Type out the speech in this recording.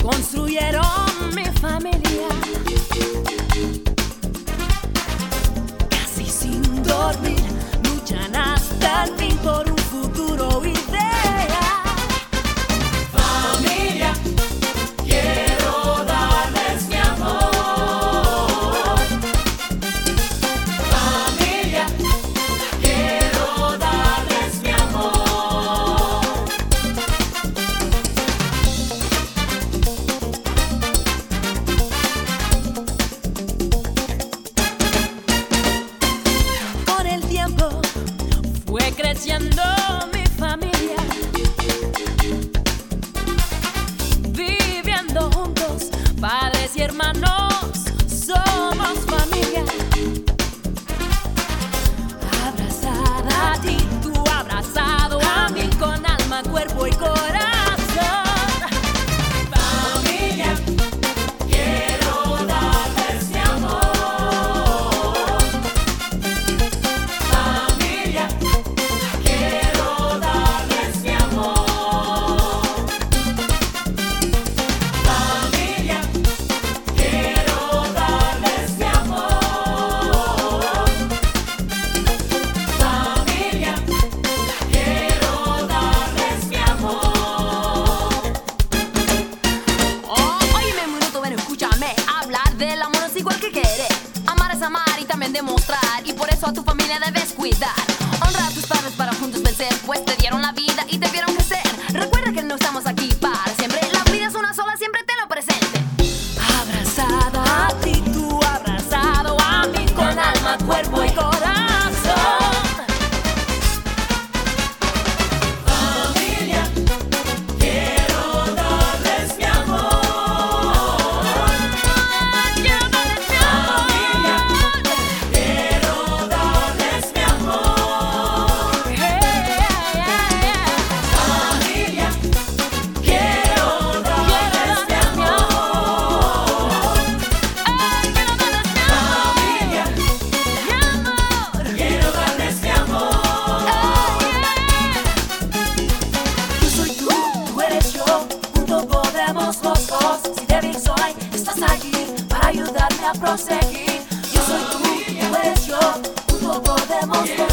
construyeron mi familia, casi sin dormir, luchan hasta el fin por un futuro ideal. Familia, quiero darles mi amor. Familia, quiero darles mi amor. Con el tiempo fue creciendo mi familia, viviendo juntos, padres y hermanos, somos familia. Abrazada a ti, tú abrazado a mí, con alma, cuerpo y corazón. Familia, quiero darles mi amor. Familia, quiero darles mi amor. Familia, quiero darles mi amor. Familia, quiero darles mi amor. Óyeme un minuto, ven, escúchame. Hablar del amor es igual que querer. Amar es amar y también demostrar. Y por eso a tu familia debes cuidar. Honra a tus padres para juntos vencer, pues te dieron la vida y te vieron crecer. Recuerda que no estamos aquí para siempre. La vida es una sola, siempre tenlo presente. Abrazada a ti, tú abrazado a mí, con alma, cuerpo y corazón. Familia, quiero darles mi amor. Quiero darles mi amor. Familia, quiero darles mi amor. Familia, quiero darles mi amor. Familia, quiero darles mi amor. Yo soy tú, tú eres yo, juntos podemos los dos. Si débil soy, estás allí para ayudarme a proseguir. Yo soy tú, tú eres yo, juntos podemos los dos.